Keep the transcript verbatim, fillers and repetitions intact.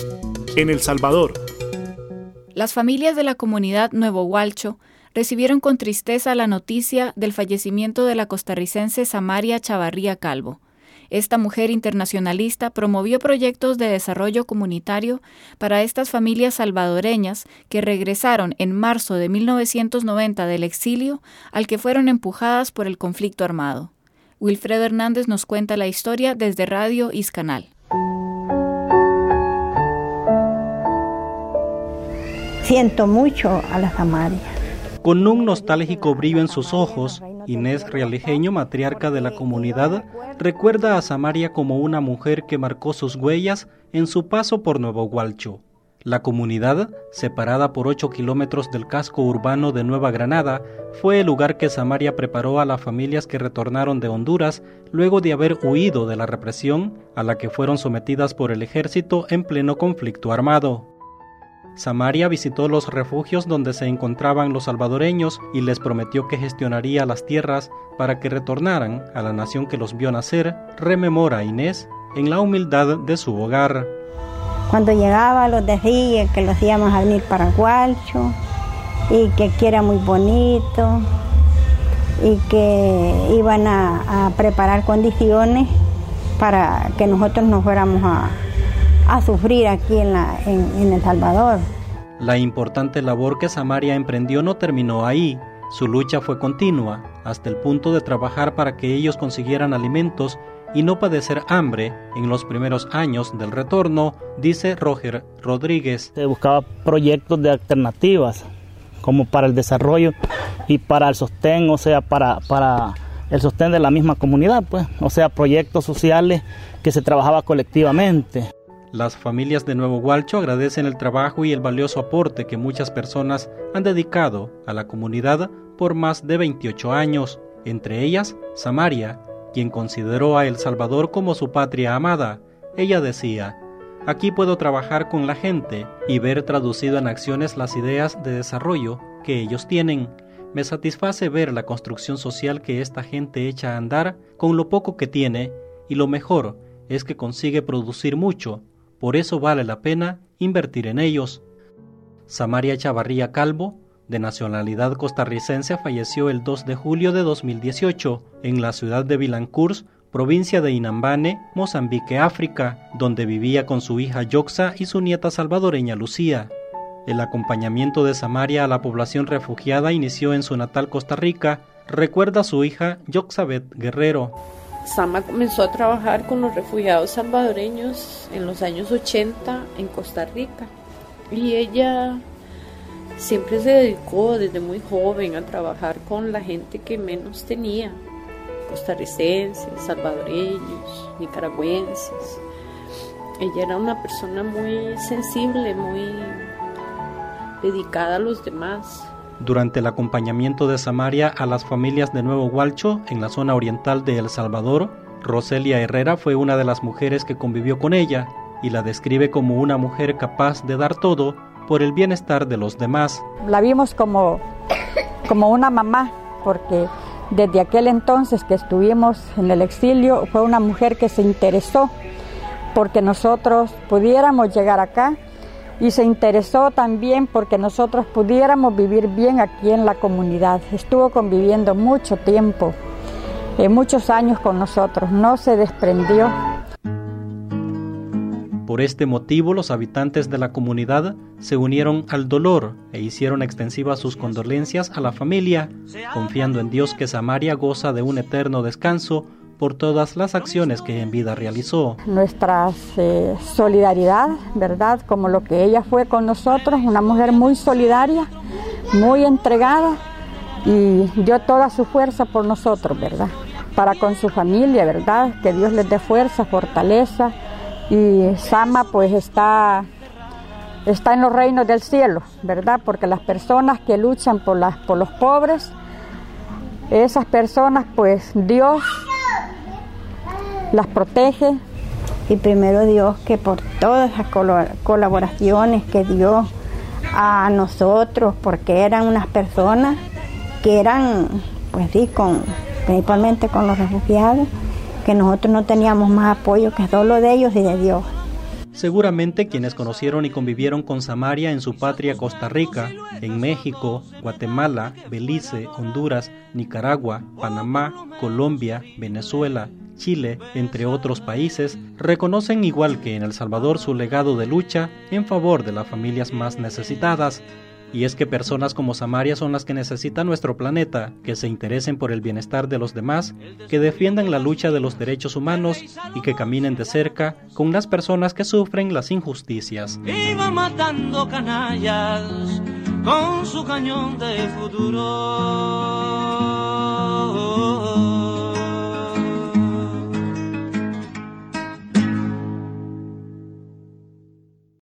En El Salvador. Las familias de la comunidad Nuevo Gualcho recibieron con tristeza la noticia del fallecimiento de la costarricense Samaria Chavarría Calvo. Esta mujer internacionalista promovió proyectos de desarrollo comunitario para estas familias salvadoreñas que regresaron en marzo de mil novecientos noventa del exilio al que fueron empujadas por el conflicto armado. Wilfredo Hernández nos cuenta la historia desde Radio Iscanal. Siento mucho a la Samaria. Con un nostálgico brillo en sus ojos, Inés Realejeño, matriarca de la comunidad, recuerda a Samaria como una mujer que marcó sus huellas en su paso por Nuevo Gualcho. La comunidad, separada por ocho kilómetros del casco urbano de Nueva Granada, fue el lugar que Samaria preparó a las familias que retornaron de Honduras luego de haber huido de la represión a la que fueron sometidas por el ejército en pleno conflicto armado. Samaria visitó los refugios donde se encontraban los salvadoreños y les prometió que gestionaría las tierras para que retornaran a la nación que los vio nacer, rememora Inés, en la humildad de su hogar. Cuando llegaba los decía que los íbamos a venir para Gualcho y que aquí era muy bonito y que iban a, a preparar condiciones para que nosotros nos fuéramos a a sufrir aquí en, la, en, en El Salvador. La importante labor que Samaria emprendió no terminó ahí. Su lucha fue continua, hasta el punto de trabajar para que ellos consiguieran alimentos y no padecer hambre en los primeros años del retorno, dice Roger Rodríguez. Se buscaba proyectos de alternativas, como para el desarrollo y para el sostén, o sea, para, para el sostén de la misma comunidad, pues, o sea, proyectos sociales que se trabajaba colectivamente. Las familias de Nuevo Gualcho agradecen el trabajo y el valioso aporte que muchas personas han dedicado a la comunidad por más de veintiocho años, entre ellas Samaria, quien consideró a El Salvador como su patria amada. Ella decía: aquí puedo trabajar con la gente y ver traducido en acciones las ideas de desarrollo que ellos tienen. Me satisface ver la construcción social que esta gente echa a andar con lo poco que tiene, y lo mejor es que consigue producir mucho. Por eso vale la pena invertir en ellos. Samaria Chavarría Calvo, de nacionalidad costarricense, falleció el dos de julio de dos mil dieciocho en la ciudad de Vilancurs, provincia de Inhambane, Mozambique, África, donde vivía con su hija Yoxa y su nieta salvadoreña Lucía. El acompañamiento de Samaria a la población refugiada inició en su natal Costa Rica, recuerda su hija Yoxabet Guerrero. Sama comenzó a trabajar con los refugiados salvadoreños en los años ochenta en Costa Rica y ella siempre se dedicó desde muy joven a trabajar con la gente que menos tenía, costarricenses, salvadoreños, nicaragüenses. Ella era una persona muy sensible, muy dedicada a los demás. Durante el acompañamiento de Samaria a las familias de Nuevo Gualcho en la zona oriental de El Salvador, Roselia Herrera fue una de las mujeres que convivió con ella y la describe como una mujer capaz de dar todo por el bienestar de los demás. La vimos como, como una mamá, porque desde aquel entonces que estuvimos en el exilio fue una mujer que se interesó porque nosotros pudiéramos llegar acá. Y se interesó también porque nosotros pudiéramos vivir bien aquí en la comunidad. Estuvo conviviendo mucho tiempo, eh, muchos años con nosotros, no se desprendió. Por este motivo, los habitantes de la comunidad se unieron al dolor e hicieron extensivas sus condolencias a la familia, confiando en Dios que Samaria goza de un eterno descanso por todas las acciones que en vida realizó. Nuestra eh, solidaridad, ¿verdad? Como lo que ella fue con nosotros, una mujer muy solidaria, muy entregada y dio toda su fuerza por nosotros, ¿verdad? Para con su familia, ¿verdad? Que Dios les dé fuerza, fortaleza. Y Sama pues está, está en los reinos del cielo, ¿verdad? Porque las personas que luchan por, las, por los pobres, esas personas pues Dios las protege. Y primero Dios, que por todas las colaboraciones que dio a nosotros, porque eran unas personas que eran, pues sí, con, principalmente con los refugiados, que nosotros no teníamos más apoyo que solo de ellos y de Dios. Seguramente quienes conocieron y convivieron con Samaria en su patria Costa Rica, en México, Guatemala, Belice, Honduras, Nicaragua, Panamá, Colombia, Venezuela, Chile, entre otros países, reconocen igual que en El Salvador su legado de lucha en favor de las familias más necesitadas. Y es que personas como Samaria son las que necesita nuestro planeta, que se interesen por el bienestar de los demás, que defiendan la lucha de los derechos humanos y que caminen de cerca con las personas que sufren las injusticias. Iba matando canallas con su cañón de futuro.